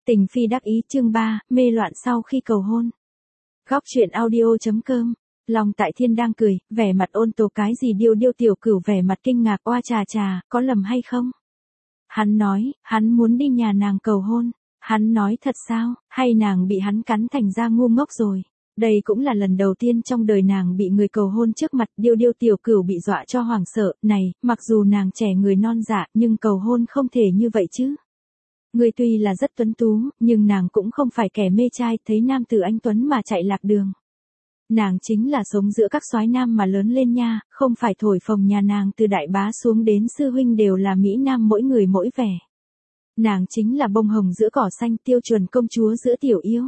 Tình phi đắc ý chương 3, mê loạn sau khi cầu hôn. Góc truyện audio.com. Long Tại Thiên đang cười, vẻ mặt ôn tồn cái gì Điêu Điêu tiểu cửu vẻ mặt kinh ngạc oa trà, có lầm hay không? Hắn nói, hắn muốn đi nhà nàng cầu hôn. Hắn nói thật sao, hay nàng bị hắn cắn thành ra ngu ngốc rồi? Đây cũng là lần đầu tiên trong đời nàng bị người cầu hôn trước mặt. Điêu Điêu tiểu cửu bị dọa cho hoảng sợ, này, mặc dù nàng trẻ người non dạ, nhưng cầu hôn không thể như vậy chứ. Người tuy là rất tuấn tú, nhưng nàng cũng không phải kẻ mê trai, thấy nam tử anh tuấn mà chạy lạc đường. Nàng chính là sống giữa các soái nam mà lớn lên nha, không phải thổi phồng nhà nàng từ đại bá xuống đến sư huynh đều là mỹ nam mỗi người mỗi vẻ. Nàng chính là bông hồng giữa cỏ xanh, tiêu chuẩn công chúa giữa tiểu yêu.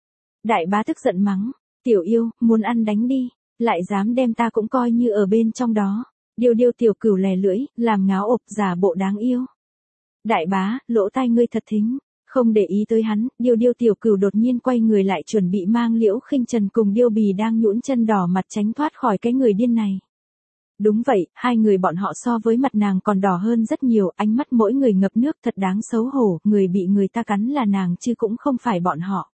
Đại bá tức giận mắng, tiểu yêu, muốn ăn đánh đi, lại dám đem ta cũng coi như ở bên trong đó. Điêu Điêu tiểu cửu lè lưỡi, làm ngáo ộp giả bộ đáng yêu. Đại bá, lỗ tai ngươi thật thính. Không để ý tới hắn, Điêu Điêu tiểu cửu đột nhiên quay người lại chuẩn bị mang Liễu Khinh Trần cùng Điêu Bì đang nhũn chân đỏ mặt tránh thoát khỏi cái người điên này. Đúng vậy, hai người bọn họ so với mặt nàng còn đỏ hơn rất nhiều, ánh mắt mỗi người ngập nước thật đáng xấu hổ, người bị người ta cắn là nàng chứ cũng không phải bọn họ.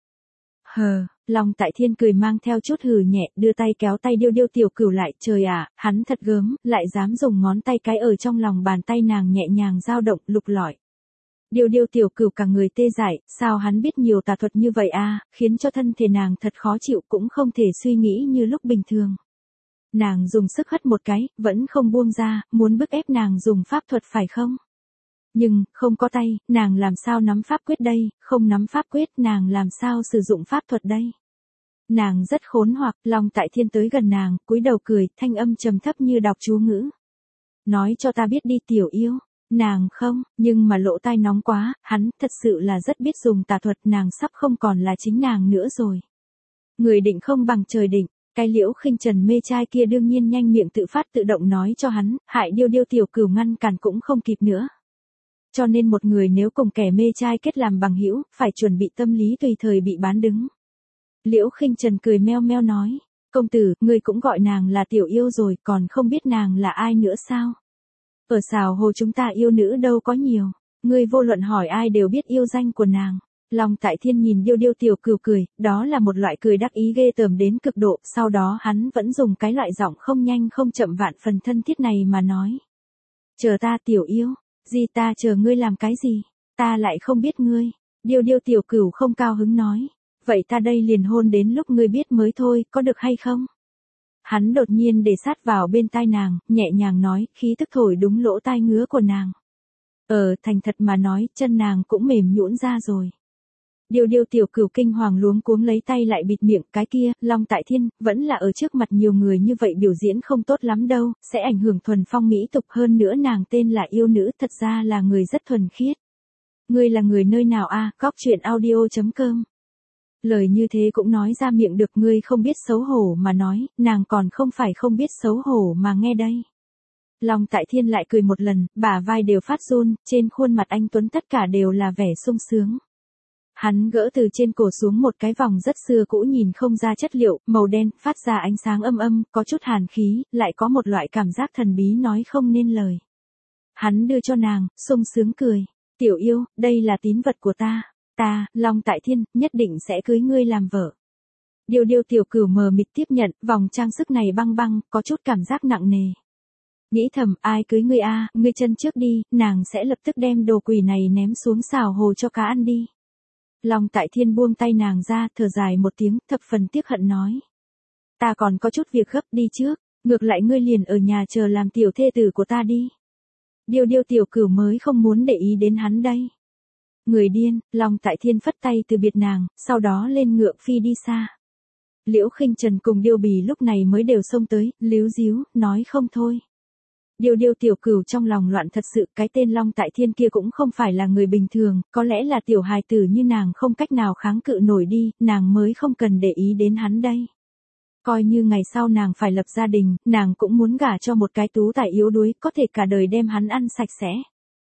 Hờ, Long Tại Thiên cười mang theo chút hừ nhẹ, đưa tay kéo tay Điêu Điêu tiểu cửu lại, trời ạ, hắn thật gớm, lại dám dùng ngón tay cái ở trong lòng bàn tay nàng nhẹ nhàng dao động, lục lọi. Điêu Điêu tiểu cửu cả người tê dại, sao hắn biết nhiều tà thuật như vậy a, khiến cho thân thể nàng thật khó chịu, cũng không thể suy nghĩ như lúc bình thường. Nàng dùng sức hất một cái, vẫn không buông ra, muốn bức ép nàng dùng pháp thuật phải không? Nhưng, không có tay, nàng làm sao nắm pháp quyết đây, không nắm pháp quyết nàng làm sao sử dụng pháp thuật đây? Nàng rất khốn hoặc, Long Tại Thiên tới gần nàng, cúi đầu cười, thanh âm trầm thấp như đọc chú ngữ. Nói cho ta biết đi tiểu yêu. Nàng không, nhưng mà lỗ tai nóng quá, hắn thật sự là rất biết dùng tà thuật, nàng sắp không còn là chính nàng nữa rồi. Người định không bằng trời định, cái Liễu Khinh Trần mê trai kia đương nhiên nhanh miệng tự phát tự động nói cho hắn, hại Điêu Điêu tiểu cửu ngăn cản cũng không kịp nữa. Cho nên một người nếu cùng kẻ mê trai kết làm bằng hữu, phải chuẩn bị tâm lý tùy thời bị bán đứng. Liễu Khinh Trần cười meo meo nói, công tử, ngươi cũng gọi nàng là tiểu yêu rồi, còn không biết nàng là ai nữa sao? Ở xào hồ chúng ta yêu nữ đâu có nhiều, ngươi vô luận hỏi ai đều biết yêu danh của nàng. Long Tại Thiên nhìn Điêu Điêu tiểu cửu cười, đó là một loại cười đắc ý ghê tởm đến cực độ, sau đó hắn vẫn dùng cái loại giọng không nhanh không chậm vạn phần thân thiết này mà nói. Chờ ta tiểu yêu, gì ta chờ ngươi làm cái gì, ta lại không biết ngươi. Điêu Điêu tiểu cửu không cao hứng nói, vậy ta đây liền hôn đến lúc ngươi biết mới thôi, có được hay không? Hắn đột nhiên để sát vào bên tai nàng, nhẹ nhàng nói, khí tức thổi đúng lỗ tai ngứa của nàng. Thành thật mà nói, chân nàng cũng mềm nhũn ra rồi. Điêu Điêu tiểu cửu kinh hoàng luống cuống lấy tay lại bịt miệng, cái kia, Long Tại Thiên, vẫn là ở trước mặt nhiều người như vậy biểu diễn không tốt lắm đâu, sẽ ảnh hưởng thuần phong mỹ tục, hơn nữa nàng tên là yêu nữ, thật ra là người rất thuần khiết. Ngươi là người nơi nào a? Góc truyện audio.com. Lời như thế cũng nói ra miệng được, ngươi không biết xấu hổ mà nói, nàng còn không phải không biết xấu hổ mà nghe đây. Long Tại Thiên lại cười một lần, bả vai đều phát run, trên khuôn mặt anh tuấn tất cả đều là vẻ sung sướng. Hắn gỡ từ trên cổ xuống một cái vòng rất xưa cũ nhìn không ra chất liệu, màu đen, phát ra ánh sáng âm âm, có chút hàn khí, lại có một loại cảm giác thần bí nói không nên lời. Hắn đưa cho nàng, sung sướng cười, tiểu yêu, đây là tín vật của ta. Ta, Long Tại Thiên, nhất định sẽ cưới ngươi làm vợ. Điêu Điêu tiểu cửu mờ mịt tiếp nhận, vòng trang sức này băng băng, có chút cảm giác nặng nề. Nghĩ thầm, ai cưới ngươi a, ngươi chân trước đi, nàng sẽ lập tức đem đồ quỷ này ném xuống xào hồ cho cá ăn đi. Long Tại Thiên buông tay nàng ra, thở dài một tiếng, thập phần tiếc hận nói. Ta còn có chút việc gấp, đi trước, ngược lại ngươi liền ở nhà chờ làm tiểu thê tử của ta đi. Điêu Điêu tiểu cửu mới không muốn để ý đến hắn đây. Người điên, Long Tại Thiên phất tay từ biệt nàng, sau đó lên ngựa phi đi xa. Liễu Khinh Trần cùng Điêu Bì lúc này mới đều xông tới, líu díu, nói không thôi. Điêu Điêu tiểu cửu trong lòng loạn thật sự, cái tên Long Tại Thiên kia cũng không phải là người bình thường, có lẽ là tiểu hài tử như nàng không cách nào kháng cự nổi đi, nàng mới không cần để ý đến hắn đây. Coi như ngày sau nàng phải lập gia đình, nàng cũng muốn gả cho một cái tú tài yếu đuối, có thể cả đời đem hắn ăn sạch sẽ.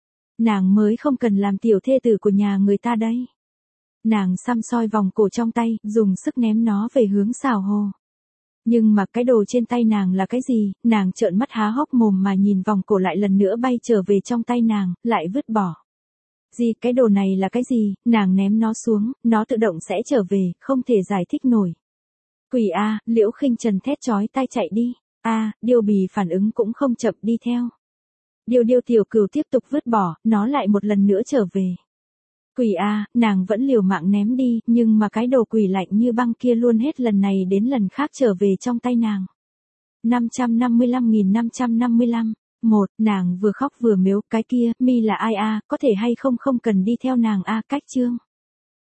Nàng mới không cần làm tiểu thê tử của nhà người ta đây. Nàng xăm soi vòng cổ trong tay, dùng sức ném nó về hướng xào hồ. Nhưng mà cái đồ trên tay nàng là cái gì, nàng trợn mắt há hốc mồm mà nhìn vòng cổ lại lần nữa bay trở về trong tay nàng, lại vứt bỏ. Gì, cái đồ này là cái gì, nàng ném nó xuống, nó tự động sẽ trở về, không thể giải thích nổi. Quỷ a, Liễu Khinh Trần thét chói tai chạy đi. A, Điêu Bì phản ứng cũng không chậm đi theo. Điêu tiểu cừu tiếp tục vứt bỏ, nó lại một lần nữa trở về. Quỷ a, nàng vẫn liều mạng ném đi, nhưng mà cái đồ quỷ lạnh như băng kia luôn hết lần này đến lần khác trở về trong tay nàng. 555.555. Nàng vừa khóc vừa mếu, cái kia, mi là ai a, có thể hay không không cần đi theo nàng a, cách chương.